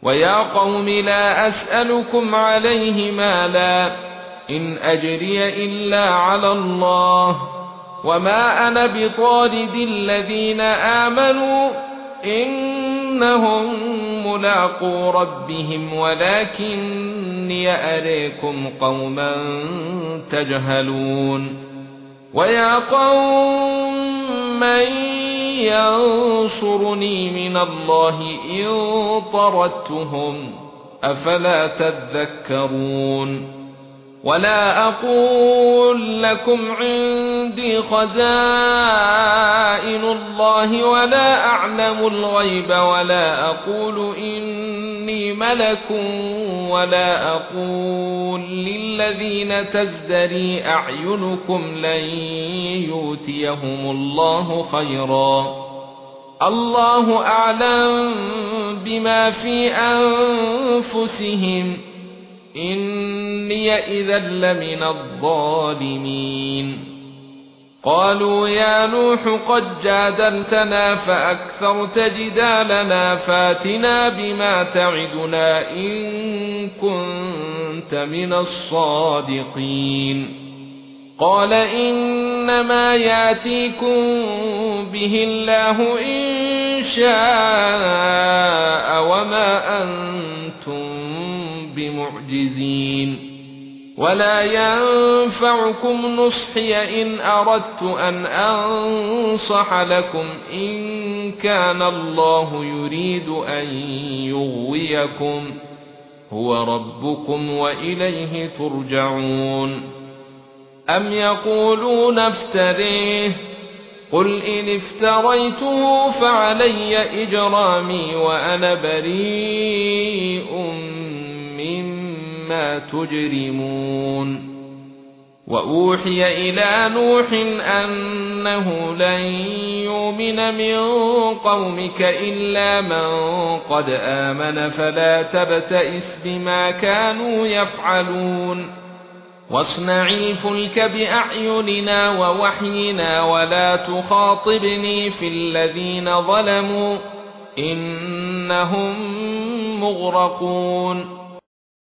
ويا قوم لا أسألكم عليه مالا إن أجري إلا على الله وما أنا بطارد الذين آمنوا إنهم ملاقو ربهم ولكني أريكم قوما تجهلون ويا قوم من ينصرني من الله إن طردتهم أفلا تذكرون ولا أقول لكم عندي خزائن الله ولا أعلم الغيب ولا أقول إني ملك ولا أقول للذين تزدري أعينكم لن يؤتيهم الله خيرا الله أعلم بما في أنفسهم إني إذا لمن الظالمين قالوا يا نوح قد جادلتنا فأكثرت جدالنا فاتنا بما تعدنا إن كنت من الصادقين قال إنما ياتيكم به الله إن شاء وما أنتم بمعجزين ولا ينفعكم نصحي إن أردت أن أنصح لكم إن كان الله يريد أن يغويكم هو ربكم وإليه ترجعون أم يقولون افتريه قل إن افتريته فعلي إجرامي وأنا بريء مما تجرمون وأوحي إلى نوح أنه لن يؤمن من قومك إلا من قد آمن فلا تبتئس بما كانوا يفعلون واصنع الفلك بأعيننا ووحينا ولا تخاطبني في الذين ظلموا إنهم مغرقون